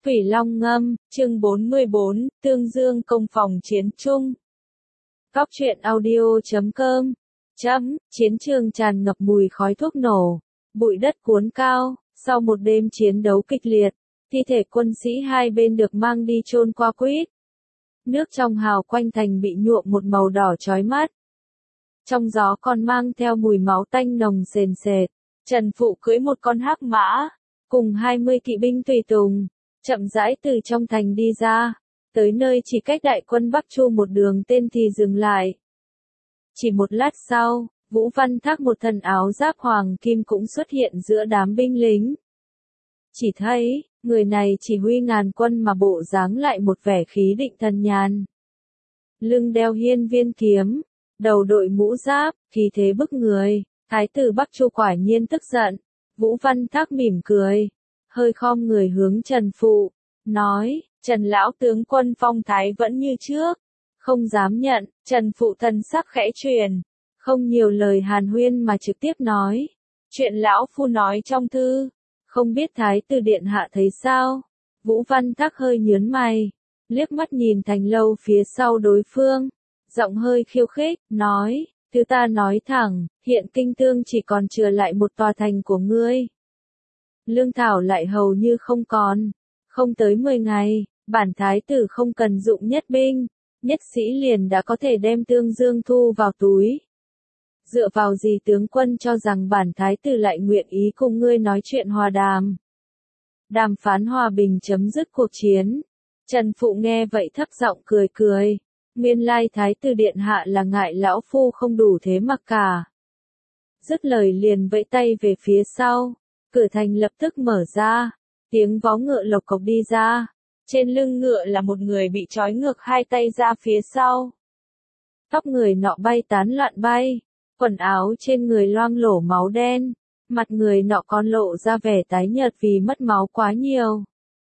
Thủy Long Ngâm, chương 44, Tương Dương công phòng chiến chung. Góc truyện audio.com. Chiến trường tràn ngập mùi khói thuốc nổ, bụi đất cuốn cao, sau một đêm chiến đấu kịch liệt, thi thể quân sĩ hai bên được mang đi chôn qua quýt. Nước trong hào quanh thành bị nhuộm một màu đỏ chói mắt. Trong gió còn mang theo mùi máu tanh nồng sền sệt. Trần Phụ cưỡi một con hắc mã, cùng 20 kỵ binh tùy tùng, chậm rãi từ trong thành đi ra, tới nơi chỉ cách đại quân Bắc Chu một đường tên thì dừng lại. Chỉ một lát sau, Vũ Văn Thác một thân áo giáp hoàng kim cũng xuất hiện giữa đám binh lính. Chỉ thấy, người này chỉ huy ngàn quân mà bộ dáng lại một vẻ khí định thần nhàn. Lưng đeo hiên viên kiếm, đầu đội mũ giáp, khí thế bức người, thái tử Bắc Chu quả nhiên tức giận. Vũ Văn Thác mỉm cười, hơi khom người hướng Trần Phụ, nói, Trần lão tướng quân phong thái vẫn như trước, không dám nhận. Trần Phụ thần sắc khẽ truyền, không nhiều lời hàn huyên mà trực tiếp nói, chuyện lão phu nói trong thư, không biết thái tử điện hạ thấy sao. Vũ Văn Thác hơi nhướng mày, liếc mắt nhìn thành lâu phía sau đối phương, giọng hơi khiêu khích, nói, thứ ta nói thẳng, hiện Kinh Tương chỉ còn chừa lại một tòa thành của ngươi. Lương thảo lại hầu như không còn, không tới 10 ngày, bản thái tử không cần dụng nhất binh, nhất sĩ liền đã có thể đem Tương Dương thu vào túi. Dựa vào gì tướng quân cho rằng bản thái tử lại nguyện ý cùng ngươi nói chuyện hòa đàm? Đàm phán hòa bình chấm dứt cuộc chiến. Trần Phụ nghe vậy thấp giọng cười cười, nguyên lai thái tử điện hạ là ngại lão phu không đủ thế mặc cả. Dứt lời liền vẫy tay về phía sau, cửa thành lập tức mở ra, tiếng vó ngựa lộc cộc đi ra, trên lưng ngựa là một người bị trói ngược hai tay ra phía sau. Tóc người nọ bay tán loạn bay, quần áo trên người loang lổ máu đen, mặt người nọ còn lộ ra vẻ tái nhợt vì mất máu quá nhiều.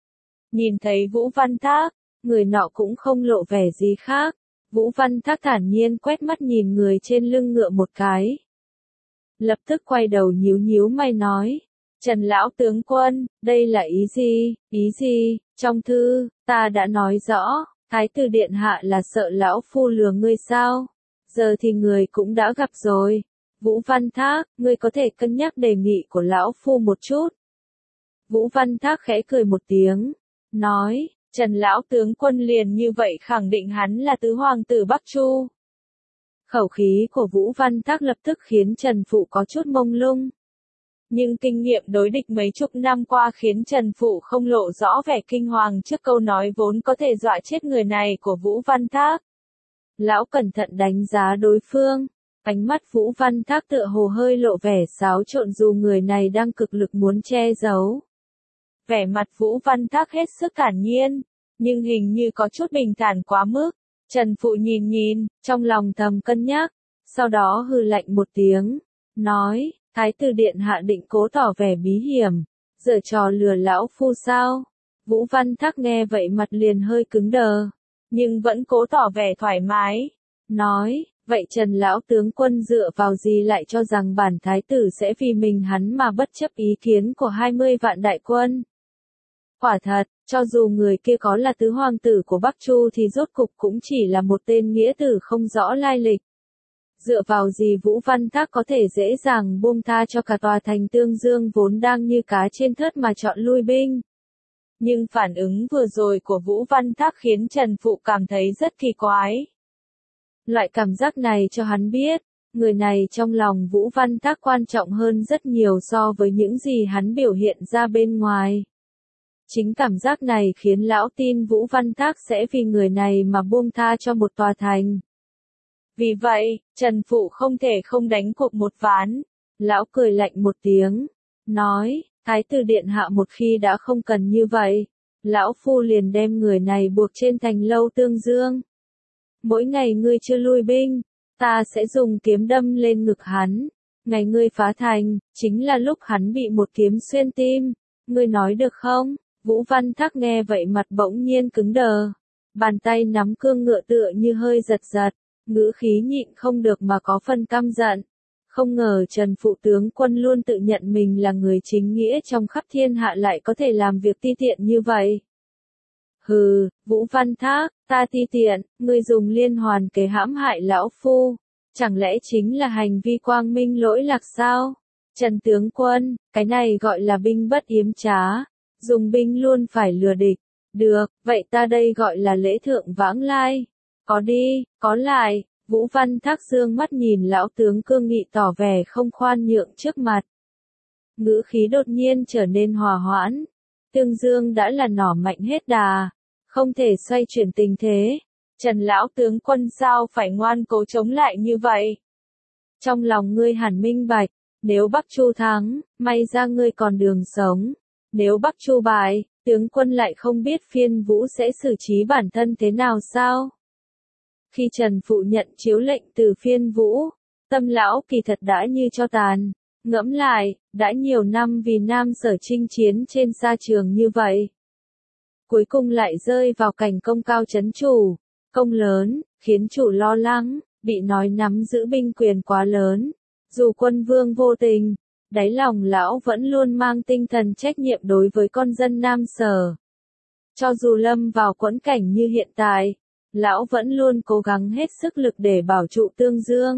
Nhìn thấy Vũ Văn Thác, người nọ cũng không lộ vẻ gì khác. Vũ Văn Thác thản nhiên quét mắt nhìn người trên lưng ngựa một cái. Lập tức quay đầu nhíu nhíu mày nói, Trần lão tướng quân, đây là ý gì, trong thư, ta đã nói rõ, thái tử điện hạ là sợ lão phu lừa ngươi sao, giờ thì người cũng đã gặp rồi. Vũ Văn Thác, ngươi có thể cân nhắc đề nghị của lão phu một chút. Vũ Văn Thác khẽ cười một tiếng, nói, Trần lão tướng quân liền như vậy khẳng định hắn là tứ hoàng tử Bắc Chu. Khẩu khí của Vũ Văn Thác lập tức khiến Trần Phụ có chút mông lung. Nhưng kinh nghiệm đối địch mấy chục năm qua khiến Trần Phụ không lộ rõ vẻ kinh hoàng trước câu nói vốn có thể dọa chết người này của Vũ Văn Thác. Lão cẩn thận đánh giá đối phương, ánh mắt Vũ Văn Thác tựa hồ hơi lộ vẻ xáo trộn dù người này đang cực lực muốn che giấu. Vẻ mặt Vũ Văn Thác hết sức thản nhiên, nhưng hình như có chút bình thản quá mức. Trần Phụ nhìn, trong lòng thầm cân nhắc, sau đó hừ lạnh một tiếng, nói, thái tử điện hạ định cố tỏ vẻ bí hiểm, giở trò lừa lão phu sao? Vũ Văn Thác nghe vậy mặt liền hơi cứng đờ, nhưng vẫn cố tỏ vẻ thoải mái, nói, vậy Trần lão tướng quân dựa vào gì lại cho rằng bản thái tử sẽ vì mình hắn mà bất chấp ý kiến của 20 vạn đại quân? Quả thật, cho dù người kia có là tứ hoàng tử của Bắc Chu thì rốt cục cũng chỉ là một tên nghĩa tử không rõ lai lịch. Dựa vào gì Vũ Văn Thác có thể dễ dàng buông tha cho cả tòa thành Tương Dương vốn đang như cá trên thớt mà chọn lui binh. Nhưng phản ứng vừa rồi của Vũ Văn Thác khiến Trần Phụ cảm thấy rất kỳ quái. Loại cảm giác này cho hắn biết, người này trong lòng Vũ Văn Thác quan trọng hơn rất nhiều so với những gì hắn biểu hiện ra bên ngoài. Chính cảm giác này khiến lão tin Vũ Văn Thác sẽ vì người này mà buông tha cho một tòa thành. Vì vậy, Trần Phụ không thể không đánh cuộc một ván. Lão cười lạnh một tiếng, nói, thái tử điện hạ một khi đã không cần như vậy, lão phu liền đem người này buộc trên thành lâu Tương Dương. Mỗi ngày ngươi chưa lui binh, ta sẽ dùng kiếm đâm lên ngực hắn. Ngày ngươi phá thành, chính là lúc hắn bị một kiếm xuyên tim. Ngươi nói được không? Vũ Văn Thác nghe vậy mặt bỗng nhiên cứng đờ. Bàn tay nắm cương ngựa tựa như hơi giật giật, ngữ khí nhịn không được mà có phần căm giận. Không ngờ Trần Phụ tướng quân luôn tự nhận mình là người chính nghĩa trong khắp thiên hạ lại có thể làm việc ti tiện như vậy. Hừ, Vũ Văn Thác, ta ti tiện, ngươi dùng liên hoàn kế hãm hại lão phu. Chẳng lẽ chính là hành vi quang minh lỗi lạc sao? Trần tướng quân, cái này gọi là binh bất yếm trá. Dùng binh luôn phải lừa địch. Được, vậy ta đây gọi là lễ thượng vãng lai. Có đi, có lại. Vũ Văn Thác dương mắt nhìn lão tướng cương nghị tỏ vẻ không khoan nhượng trước mặt. Ngữ khí đột nhiên trở nên hòa hoãn. Tương Dương đã là nỏ mạnh hết đà. Không thể xoay chuyển tình thế. Trần lão tướng quân sao phải ngoan cố chống lại như vậy? Trong lòng ngươi hẳn minh bạch. Nếu Bắc Chu thắng, may ra ngươi còn đường sống. Nếu Bắc Chu bại, tướng quân lại không biết Phiên Vũ sẽ xử trí bản thân thế nào sao? Khi Trần Phụ nhận chiếu lệnh từ Phiên Vũ, tâm lão kỳ thật đã như tro tàn. Ngẫm lại, đã nhiều năm vì Nam Sở chinh chiến trên sa trường như vậy. Cuối cùng lại rơi vào cảnh công cao chấn chủ, công lớn, khiến chủ lo lắng, bị nói nắm giữ binh quyền quá lớn. Dù quân vương vô tình, đáy lòng lão vẫn luôn mang tinh thần trách nhiệm đối với con dân Nam Sở. Cho dù lâm vào quẫn cảnh như hiện tại, lão vẫn luôn cố gắng hết sức lực để bảo trụ Tương Dương.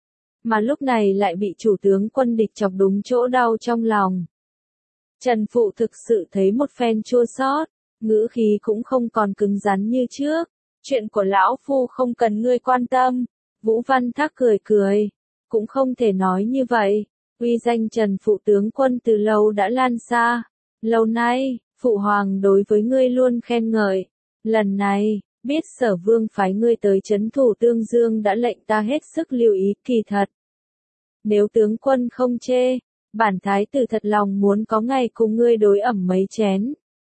Mà lúc này lại bị chủ tướng quân địch chọc đúng chỗ đau trong lòng. Trần Phụ thực sự thấy một phen chua xót, ngữ khí cũng không còn cứng rắn như trước. Chuyện của lão phu không cần ngươi quan tâm. Vũ Văn Thác cười cười. Cũng không thể nói như vậy. Uy danh Trần Phụ tướng quân từ lâu đã lan xa. Lâu nay, Phụ Hoàng đối với ngươi luôn khen ngợi. Lần này, biết Sở Vương phái ngươi tới trấn thủ Tương Dương đã lệnh ta hết sức lưu ý kỳ thật. Nếu tướng quân không chê, bản thái tử thật lòng muốn có ngày cùng ngươi đối ẩm mấy chén.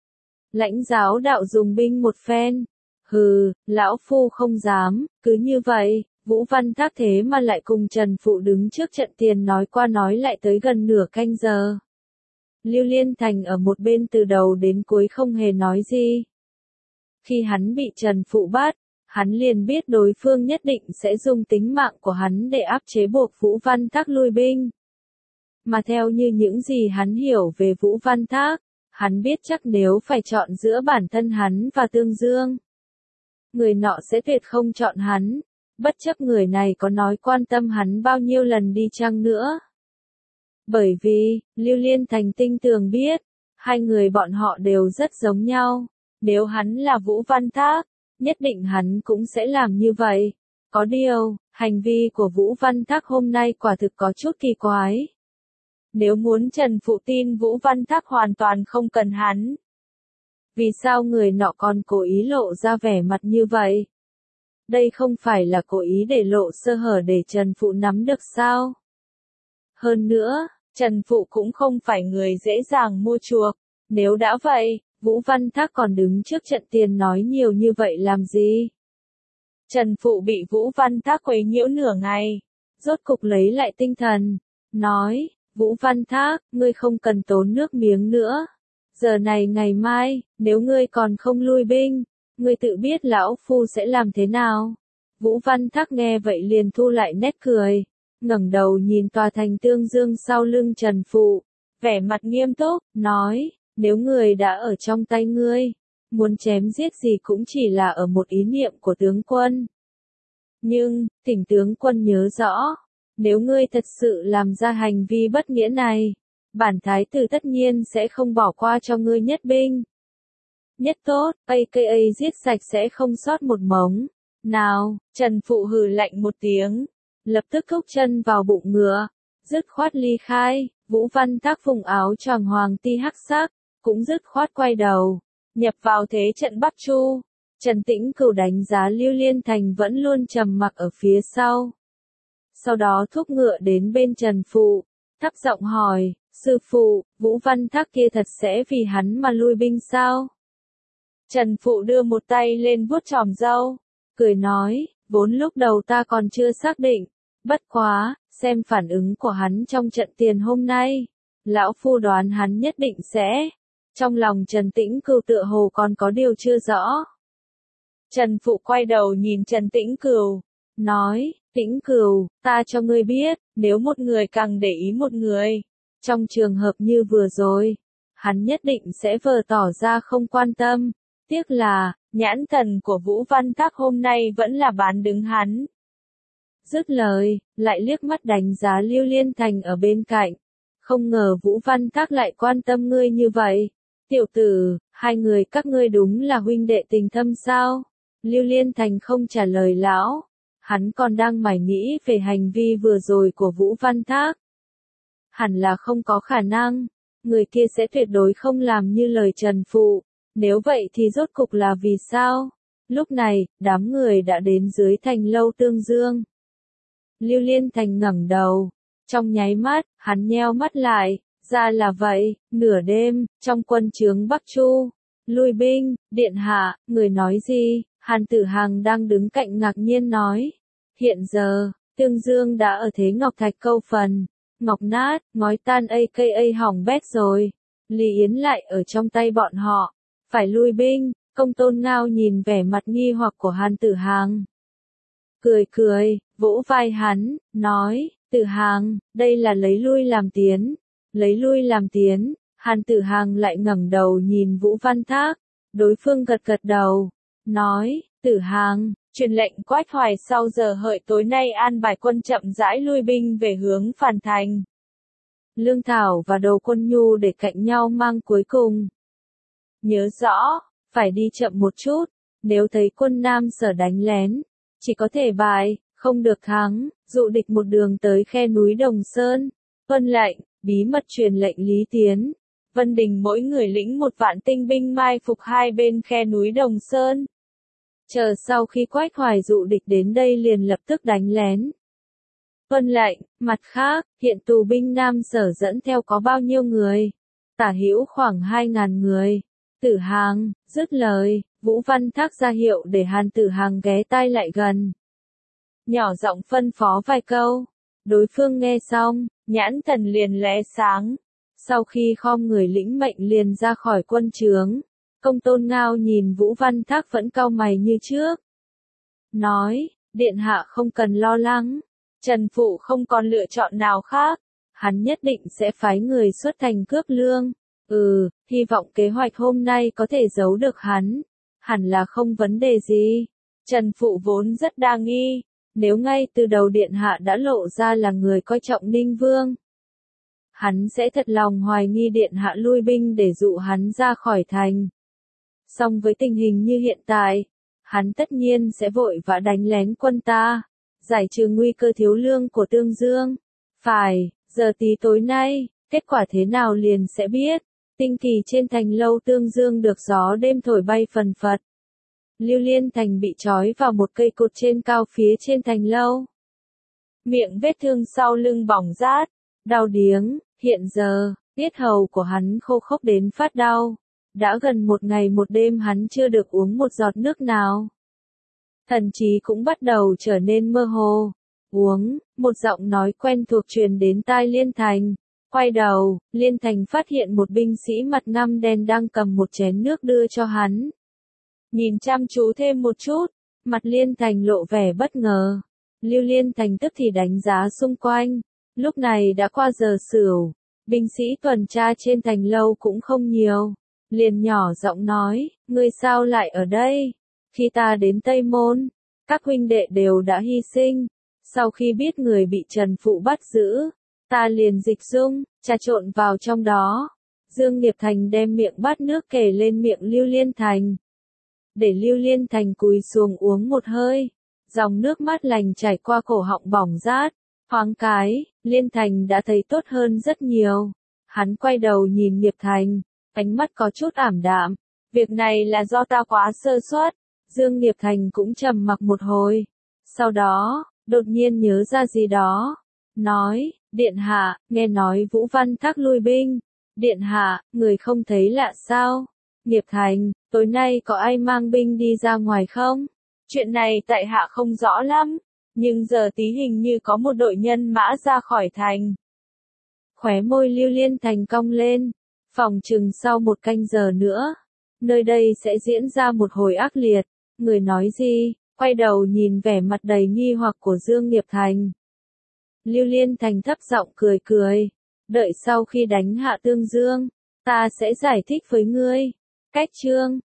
Lãnh giáo đạo dùng binh một phen. Hừ, lão phu không dám, cứ như vậy, Vũ Văn Thác thế mà lại cùng Trần Phụ đứng trước trận tiền nói qua nói lại tới gần nửa canh giờ. Lưu Liên Thành ở một bên từ đầu đến cuối không hề nói gì. Khi hắn bị Trần Phụ bắt, hắn liền biết đối phương nhất định sẽ dùng tính mạng của hắn để áp chế buộc Vũ Văn Thác lui binh. Mà theo như những gì hắn hiểu về Vũ Văn Thác, hắn biết chắc nếu phải chọn giữa bản thân hắn và Tương Dương, người nọ sẽ tuyệt không chọn hắn, bất chấp người này có nói quan tâm hắn bao nhiêu lần đi chăng nữa. Bởi vì, Lưu Liên Thành tinh tường biết, hai người bọn họ đều rất giống nhau. Nếu hắn là Vũ Văn Thác, nhất định hắn cũng sẽ làm như vậy. Có điều, hành vi của Vũ Văn Thác hôm nay quả thực có chút kỳ quái. Nếu muốn Trần Phụ tin Vũ Văn Thác hoàn toàn không cần hắn, vì sao người nọ còn cố ý lộ ra vẻ mặt như vậy? Đây không phải là cố ý để lộ sơ hở để Trần Phụ nắm được sao? Hơn nữa, Trần Phụ cũng không phải người dễ dàng mua chuộc. Nếu đã vậy, Vũ Văn Thác còn đứng trước trận tiền nói nhiều như vậy làm gì? Trần Phụ bị Vũ Văn Thác quấy nhiễu nửa ngày, rốt cục lấy lại tinh thần, nói, Vũ Văn Thác, ngươi không cần tốn nước miếng nữa. Giờ này ngày mai, nếu ngươi còn không lui binh, ngươi tự biết lão phu sẽ làm thế nào? Vũ Văn Thác nghe vậy liền thu lại nét cười, ngẩng đầu nhìn tòa thành Tương Dương sau lưng Trần Phụ, vẻ mặt nghiêm túc, nói, nếu người đã ở trong tay ngươi, muốn chém giết gì cũng chỉ là ở một ý niệm của tướng quân. Nhưng, thỉnh tướng quân nhớ rõ, nếu ngươi thật sự làm ra hành vi bất nghĩa này, bản thái tử tất nhiên sẽ không bỏ qua cho ngươi nhất binh. Nhất tốt, aka giết sạch sẽ không sót một mống. Nào, Trần Phụ hừ lạnh một tiếng, lập tức thúc chân vào bụng ngựa, dứt khoát ly khai. Vũ Văn Thác phùng áo choàng hoàng ti hắc sắc, cũng dứt khoát quay đầu, nhập vào thế trận Bắc Chu. Trần Tĩnh Cửu đánh giá Lưu Liên Thành vẫn luôn trầm mặc ở phía sau. Sau đó thúc ngựa đến bên Trần Phụ, thấp giọng hỏi, sư phụ, Vũ Văn Thác kia thật sẽ vì hắn mà lui binh sao? Trần Phụ đưa một tay lên vuốt chòm râu, cười nói, vốn lúc đầu ta còn chưa xác định, bất quá, xem phản ứng của hắn trong trận tiền hôm nay, lão phu đoán hắn nhất định sẽ. Trong lòng Trần Tĩnh Cửu tựa hồ còn có điều chưa rõ. Trần Phụ quay đầu nhìn Trần Tĩnh Cửu, nói, Tĩnh Cửu, ta cho ngươi biết, nếu một người càng để ý một người, trong trường hợp như vừa rồi, hắn nhất định sẽ vờ tỏ ra không quan tâm, Tiếc là, nhãn thần của Vũ Văn Thác hôm nay vẫn là bán đứng hắn. Dứt lời, lại liếc mắt đánh giá Lưu Liên Thành ở bên cạnh. Không ngờ Vũ Văn Thác lại quan tâm ngươi như vậy. Tiểu tử, hai người các ngươi đúng là huynh đệ tình thâm sao? Lưu Liên Thành không trả lời lão. Hắn còn đang mải nghĩ về hành vi vừa rồi của Vũ Văn Thác. Hẳn là không có khả năng. Người kia sẽ tuyệt đối không làm như lời Trần Phụ. Nếu vậy thì rốt cục là vì sao? Lúc này, đám người đã đến dưới thành lâu Tương Dương. Lưu Liên Thành ngẩng đầu. Trong nháy mắt, hắn nheo mắt lại. Ra là vậy, nửa đêm, trong quân trướng Bắc Chu. Lui binh, điện hạ, người nói gì? Hàn Tử Hằng đang đứng cạnh ngạc nhiên nói. Hiện giờ, Tương Dương đã ở thế ngọc thạch câu phần. Ngọc nát, ngói tan aka hỏng bét rồi. Lý Yến lại ở trong tay bọn họ. Phải lui binh, Công Tôn Ngao nhìn vẻ mặt nghi hoặc của Hàn Tử Hằng. Cười cười, vỗ vai hắn, nói, Tử Hằng, đây là lấy lui làm tiến. Lấy lui làm tiến, Hàn Tử Hằng lại ngẩng đầu nhìn Vũ Văn Thác. Đối phương gật gật đầu, nói, Tử Hằng, truyền lệnh Quách Hoài sau giờ hợi tối nay an bài quân chậm rãi lui binh về hướng Phàn Thành. Lương Thảo và Đầu Quân Nhu để cạnh nhau mang cuối cùng. Nhớ rõ, phải đi chậm một chút, nếu thấy quân Nam Sở đánh lén, chỉ có thể bại, không được thắng, dụ địch một đường tới khe núi Đồng Sơn. Tuân lệnh, bí mật truyền lệnh Lý Tiến. Vân Đình mỗi người lĩnh 1 vạn tinh binh mai phục hai bên khe núi Đồng Sơn. Chờ sau khi Quách Hoài dụ địch đến đây liền lập tức đánh lén. Tuân lệnh, mặt khác, hiện tù binh Nam Sở dẫn theo có bao nhiêu người? Tả hữu khoảng 2.000 người. Tử Hằng, dứt lời, Vũ Văn Thác ra hiệu để Hàn Tử Hằng ghé tai lại gần. Nhỏ giọng phân phó vài câu. Đối phương nghe xong, nhãn thần liền lóe sáng. Sau khi khom người lĩnh mệnh liền ra khỏi quân trướng. Công Tôn Ngao nhìn Vũ Văn Thác vẫn cau mày như trước. Nói, điện hạ không cần lo lắng. Trần Phụ không còn lựa chọn nào khác. Hắn nhất định sẽ phái người xuất thành cướp lương. Hy vọng kế hoạch hôm nay có thể giấu được hắn. Hẳn là không vấn đề gì. Trần Phụ vốn rất đa nghi. Nếu ngay từ đầu điện hạ đã lộ ra là người coi trọng Ninh Vương, hắn sẽ thật lòng hoài nghi điện hạ lui binh để dụ hắn ra khỏi thành. Song với tình hình như hiện tại, hắn tất nhiên sẽ vội vã đánh lén quân ta, giải trừ nguy cơ thiếu lương của Tương Dương. Phải, giờ tí tối nay, kết quả thế nào liền sẽ biết. Tinh kỳ trên thành lâu Tương Dương được gió đêm thổi bay phần phật. Lưu Liên Thành bị trói vào một cây cột trên cao phía trên thành lâu. Miệng vết thương sau lưng bỏng rát, đau điếng, hiện giờ, yết hầu của hắn khô khốc đến phát đau. Đã gần 1 ngày 1 đêm hắn chưa được uống một giọt nước nào. Thần trí cũng bắt đầu trở nên mơ hồ. Uống, một giọng nói quen thuộc truyền đến tai Liên Thành. Quay đầu, Liên Thành phát hiện một binh sĩ mặt ngăm đen đang cầm một chén nước đưa cho hắn. Nhìn chăm chú thêm một chút, mặt Liên Thành lộ vẻ bất ngờ. Lưu Liên Thành tức thì đánh giá xung quanh. Lúc này đã qua giờ sửu, binh sĩ tuần tra trên thành lâu cũng không nhiều. Liền nhỏ giọng nói, ngươi sao lại ở đây? Khi ta đến Tây Môn, các huynh đệ đều đã hy sinh. Sau khi biết người bị Trần Phụ bắt giữ, ta liền dịch dung, trà trộn vào trong đó. Dương Nghiệp Thành đem miệng bát nước kề lên miệng Lưu Liên Thành. Để Lưu Liên Thành cúi xuống uống một hơi. Dòng nước mát lành chảy qua cổ họng bỏng rát. Thoáng cái, Liên Thành đã thấy tốt hơn rất nhiều. Hắn quay đầu nhìn Nghiệp Thành, ánh mắt có chút ảm đạm. Việc này là do ta quá sơ suất. Dương Nghiệp Thành cũng trầm mặc một hồi. Sau đó, đột nhiên nhớ ra gì đó. Nói, điện hạ, nghe nói Vũ Văn Thác lui binh. Điện hạ, người không thấy lạ sao? Nghiệp Thành, tối nay có ai mang binh đi ra ngoài không? Chuyện này tại hạ không rõ lắm. Nhưng giờ tí hình như có một đội nhân mã ra khỏi thành. Khóe môi Lưu Liên Thành cong lên. Phòng chừng sau 1 canh giờ nữa, nơi đây sẽ diễn ra một hồi ác liệt. Người nói gì? Quay đầu nhìn vẻ mặt đầy nghi hoặc của Dương Nghiệp Thành. Lưu Liên Thành thấp giọng cười cười. Đợi sau khi đánh hạ Tương Dương, ta sẽ giải thích với ngươi. Cách chương